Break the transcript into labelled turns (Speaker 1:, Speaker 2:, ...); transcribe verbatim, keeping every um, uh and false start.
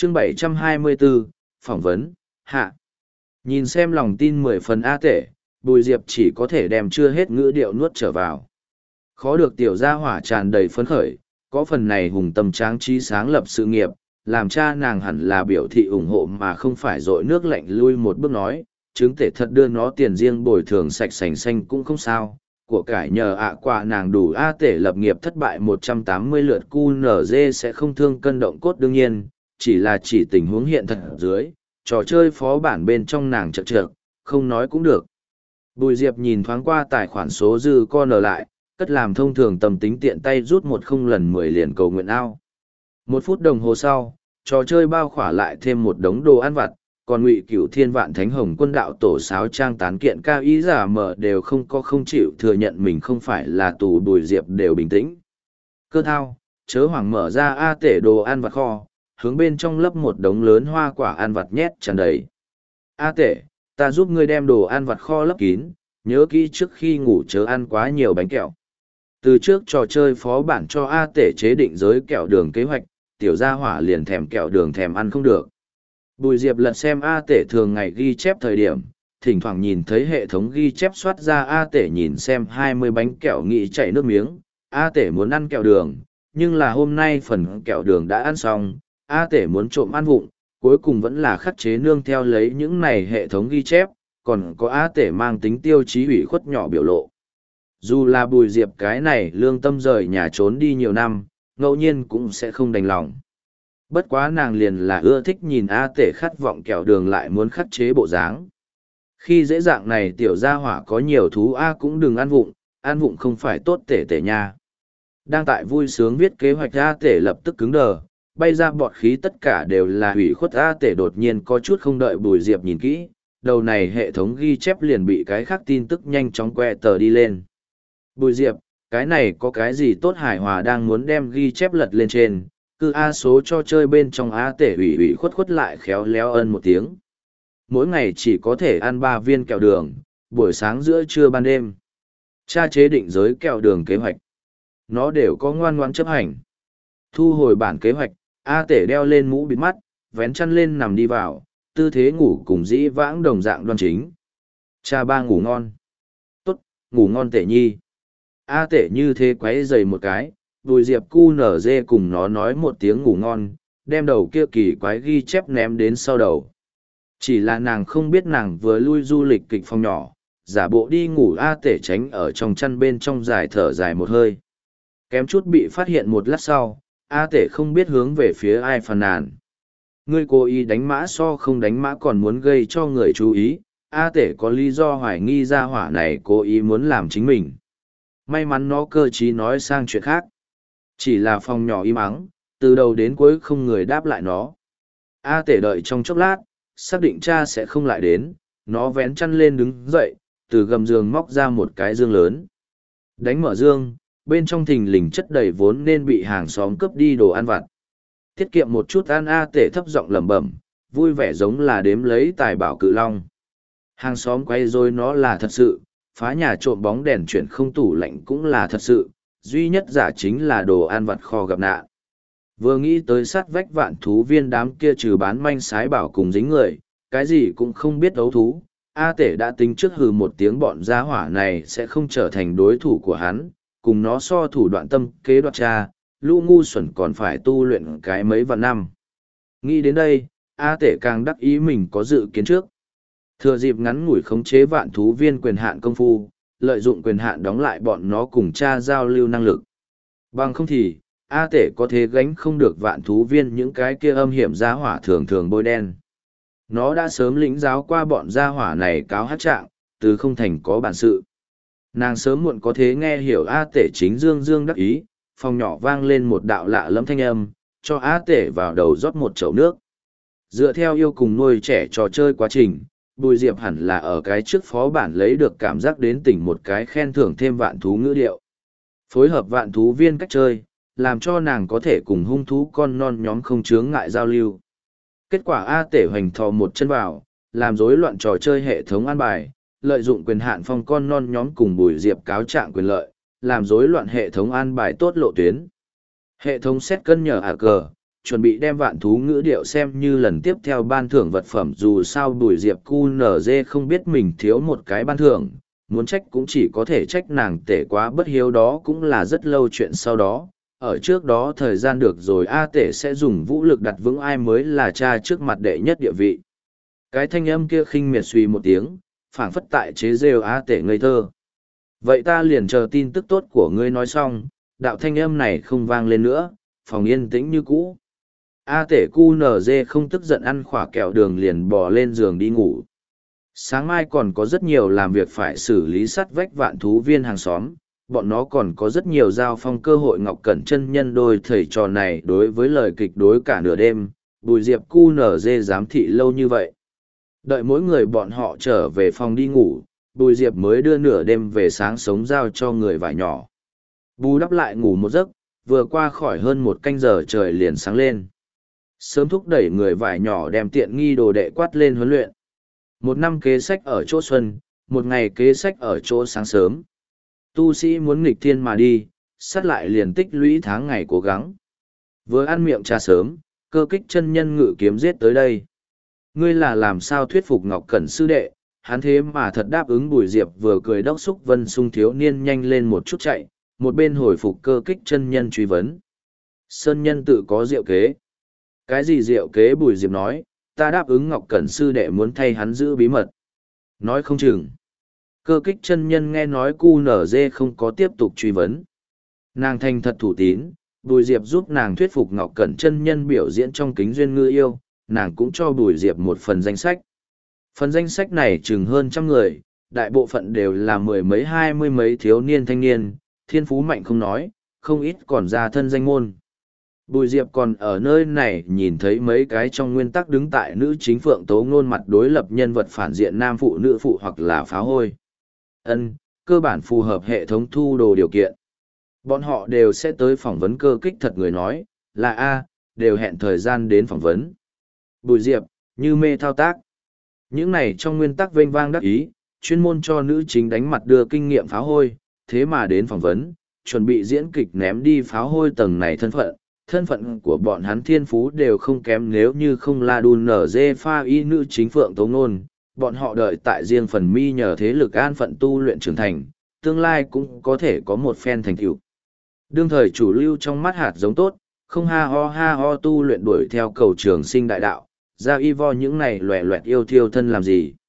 Speaker 1: chương bảy trăm hai mươi bốn, phỏng vấn, hạ. Nhìn xem lòng tin mười phần A tể, Bùi Diệp chỉ có thể đem chưa hết ngữ điệu nuốt trở vào. Khó được tiểu gia hỏa tràn đầy phấn khởi, có phần này hùng tâm tráng trí sáng lập sự nghiệp, làm cha nàng hẳn là biểu thị ủng hộ mà không phải dội nước lạnh lui một bước nói, chứng tể thật đưa nó tiền riêng bồi thường sạch sành xanh cũng không sao, của cải nhờ ạ quả nàng đủ A tể lập nghiệp thất bại một trăm tám mươi lượt cu nở dê sẽ không thương cân động cốt đương nhiên, chỉ là chỉ tình huống hiện thật ở dưới, trò chơi phó bản bên trong nàng chật trượt, không nói cũng được. Bùi Diệp nhìn thoáng qua tài khoản số dư con ở lại, cất làm thông thường tầm tính tiện tay rút một không lần mười liền cầu nguyện ao. Một phút đồng hồ sau, trò chơi bao khỏa lại thêm một đống đồ ăn vặt, còn Ngụy Cửu Thiên Vạn Thánh Hồng Quân đạo tổ sáo trang tán kiện cao ý giả mở đều không có không chịu thừa nhận mình không phải là tù. Bùi Diệp đều bình tĩnh. Cơ thao, chớ hoảng mở ra A tể đồ ăn vặt kho, hướng bên trong lấp một đống lớn hoa quả ăn vặt nhét tràn đầy. A tể, ta giúp ngươi đem đồ ăn vặt kho lấp kín, nhớ kỹ trước khi ngủ chớ ăn quá nhiều bánh kẹo. Từ trước trò chơi phó bản cho A tể chế định giới kẹo đường kế hoạch, tiểu gia hỏa liền thèm kẹo đường thèm ăn không được. Bùi Diệp lật xem A tể thường ngày ghi chép thời điểm, thỉnh thoảng nhìn thấy hệ thống ghi chép soát ra A tể nhìn xem hai mươi bánh kẹo nghĩ chảy nước miếng. A tể muốn ăn kẹo đường, nhưng là hôm nay phần kẹo đường đã ăn xong, A tể muốn trộm ăn vụng, cuối cùng vẫn là khắc chế nương theo lấy những này hệ thống ghi chép, còn có A tể mang tính tiêu chí ủy khuất nhỏ biểu lộ. Dù là Bùi Diệp cái này lương tâm rời nhà trốn đi nhiều năm, ngẫu nhiên cũng sẽ không đành lòng. Bất quá nàng liền là ưa thích nhìn A tể khát vọng kẹo đường lại muốn khắc chế bộ dáng. Khi dễ dạng này tiểu gia hỏa có nhiều thú A cũng đừng ăn vụng, ăn vụng không phải tốt tể tể nha. Đang tại vui sướng viết kế hoạch A tể lập tức cứng đờ, bay ra bọt khí tất cả đều là hủy khuất. A tể đột nhiên có chút không đợi Bùi Diệp nhìn kỹ, đầu này hệ thống ghi chép liền bị cái khác tin tức nhanh chóng que tờ đi lên. Bùi Diệp, cái này có cái gì tốt hài hòa đang muốn đem ghi chép lật lên trên, cứ A số cho chơi bên trong A tể ủy ủy khuất khuất lại khéo léo ân một tiếng. Mỗi ngày chỉ có thể ăn ba viên kẹo đường, buổi sáng giữa trưa ban đêm. Cha chế định giới kẹo đường kế hoạch. Nó đều có ngoan ngoãn chấp hành. Thu hồi bản kế hoạch, A tể đeo lên mũ bịt mắt, vén chăn lên nằm đi vào, tư thế ngủ cùng dĩ vãng đồng dạng đoan chính. Cha ba ngủ ngon. Tốt, ngủ ngon tể nhi. A tể như thế quấy dày một cái, Bùi Diệp cu nở dê cùng nó nói một tiếng ngủ ngon, đem đầu kia kỳ quái ghi chép ném đến sau đầu. Chỉ là nàng không biết nàng vừa lui du lịch kịch phòng nhỏ, giả bộ đi ngủ. A tể tránh ở trong chăn bên trong dài thở dài một hơi. Kém chút bị phát hiện một lát sau, A tể không biết hướng về phía ai phàn nàn. Ngươi cố ý đánh mã so không đánh mã còn muốn gây cho người chú ý, A tể có lý do hoài nghi ra hỏa này cố ý muốn làm chính mình. May mắn nó cơ trí nói sang chuyện khác. Chỉ là phòng nhỏ im ắng, từ đầu đến cuối không người đáp lại nó. A tể đợi trong chốc lát, xác định cha sẽ không lại đến, nó vén chăn lên đứng dậy, từ gầm giường móc ra một cái dương lớn. Đánh mở dương, bên trong thình lình chất đầy vốn nên bị hàng xóm cướp đi đồ ăn vặt. Tiết kiệm một chút ăn. A tể thấp giọng lẩm bẩm, vui vẻ giống là đếm lấy tài bảo cự long. Hàng xóm quay rồi nó là thật sự, phá nhà trộm bóng đèn chuyển không tủ lạnh cũng là thật sự, duy nhất giả chính là đồ ăn vặt kho gặp nạn. Vừa nghĩ tới sát vách vạn thú viên đám kia trừ bán manh sái bảo cùng dính người, cái gì cũng không biết đấu thú, A tể đã tính trước hừ một tiếng bọn gia hỏa này sẽ không trở thành đối thủ của hắn, cùng nó so thủ đoạn tâm kế đoạt cha, lũ ngu xuẩn còn phải tu luyện cái mấy vạn năm. Nghĩ đến đây, A tể càng đắc ý mình có dự kiến trước. Thừa dịp ngắn ngủi khống chế vạn thú viên quyền hạn công phu, lợi dụng quyền hạn đóng lại bọn nó cùng cha giao lưu năng lực. Bằng không thì, A tể có thể gánh không được vạn thú viên những cái kia âm hiểm gia hỏa thường thường bôi đen. Nó đã sớm lĩnh giáo qua bọn gia hỏa này cáo hát trạng, từ không thành có bản sự. Nàng sớm muộn có thể nghe hiểu A tể chính dương dương đắc ý, phòng nhỏ vang lên một đạo lạ lẫm thanh âm, cho A tể vào đầu rót một chậu nước. Dựa theo yêu cùng nuôi trẻ trò chơi quá trình, Bùi Diệp hẳn là ở cái trước phó bản lấy được cảm giác đến tỉnh một cái khen thưởng thêm vạn thú ngữ điệu. Phối hợp vạn thú viên cách chơi, làm cho nàng có thể cùng hung thú con non nhóm không chướng ngại giao lưu. Kết quả A tể hoành thò một chân vào, làm rối loạn trò chơi hệ thống an bài, lợi dụng quyền hạn phong con non nhóm cùng Bùi Diệp cáo trạng quyền lợi, làm rối loạn hệ thống an bài tốt lộ tuyến. Hệ thống xét cân nhở à cờ, chuẩn bị đem vạn thú ngữ điệu xem như lần tiếp theo ban thưởng vật phẩm dù sao Bùi Diệp cu nở dê không biết mình thiếu một cái ban thưởng, muốn trách cũng chỉ có thể trách nàng tể quá bất hiếu đó cũng là rất lâu chuyện sau đó. Ở trước đó thời gian được rồi A tể sẽ dùng vũ lực đặt vững ai mới là cha trước mặt đệ nhất địa vị. Cái thanh âm kia khinh miệt suy một tiếng, phảng phất tại chế rêu A tể ngây thơ. Vậy ta liền chờ tin tức tốt của ngươi nói xong, đạo thanh âm này không vang lên nữa, phòng yên tĩnh như cũ. A tể cu nở dê không tức giận ăn khỏa kẹo đường liền bò lên giường đi ngủ. Sáng mai còn có rất nhiều làm việc phải xử lý sắt vách vạn thú viên hàng xóm, bọn nó còn có rất nhiều giao phong cơ hội Ngọc Cẩn chân nhân đôi thầy trò này đối với lời kịch đối cả nửa đêm, Bùi Diệp cu nở dê giám thị lâu như vậy. Đợi mỗi người bọn họ trở về phòng đi ngủ, Bùi Diệp mới đưa nửa đêm về sáng sống giao cho người vải nhỏ. Bù đắp lại ngủ một giấc, vừa qua khỏi hơn một canh giờ trời liền sáng lên. Sớm thúc đẩy người vải nhỏ đem tiện nghi đồ đệ quát lên huấn luyện. Một năm kế sách ở chỗ xuân, một ngày kế sách ở chỗ sáng sớm. Tu sĩ muốn nghịch thiên mà đi, sát lại liền tích lũy tháng ngày cố gắng. Vừa ăn miệng trà sớm, cơ kích chân nhân ngự kiếm giết tới đây. Ngươi là làm sao thuyết phục Ngọc Cẩn sư đệ, hắn thế mà thật đáp ứng. Bùi Diệp vừa cười đốc xúc Vân Sung thiếu niên nhanh lên một chút chạy, một bên hồi phục cơ kích chân nhân truy vấn. Sơn nhân tự có diệu kế. Cái gì diệu kế? Bùi Diệp nói, ta đáp ứng Ngọc Cẩn sư đệ muốn thay hắn giữ bí mật. Nói không chừng. Cơ kích chân nhân nghe nói cu nở dê không có tiếp tục truy vấn. Nàng thành thật thủ tín, Bùi Diệp giúp nàng thuyết phục Ngọc Cẩn chân nhân biểu diễn trong kính duyên ngư yêu, nàng cũng cho Bùi Diệp một phần danh sách. Phần danh sách này chừng hơn trăm người, đại bộ phận đều là mười mấy hai mươi mấy thiếu niên thanh niên, thiên phú mạnh không nói, không ít còn ra thân danh môn. Bùi Diệp còn ở nơi này nhìn thấy mấy cái trong nguyên tắc đứng tại nữ chính Phượng Tố Ngôn mặt đối lập nhân vật phản diện nam phụ nữ phụ hoặc là phá hôi. Ân, cơ bản phù hợp hệ thống thu đồ điều kiện. Bọn họ đều sẽ tới phỏng vấn cơ kích thật người nói, là A, đều hẹn thời gian đến phỏng vấn. Bùi Diệp, như mê thao tác. Những này trong nguyên tắc vênh vang đắc ý, chuyên môn cho nữ chính đánh mặt đưa kinh nghiệm phá hôi, thế mà đến phỏng vấn, chuẩn bị diễn kịch ném đi phá hôi tầng này thân phận. Thân phận của bọn hắn thiên phú đều không kém nếu như không là đùn nở dê pha y nữ chính Phượng Tố Ngôn, bọn họ đợi tại riêng phần mi nhờ thế lực an phận tu luyện trưởng thành, tương lai cũng có thể có một phen thành tựu. Đương thời chủ lưu trong mắt hạt giống tốt, không ha ho ha ho tu luyện đuổi theo cầu trường sinh đại đạo, ra y vo những này loẹ loẹt yêu thiêu thân làm gì.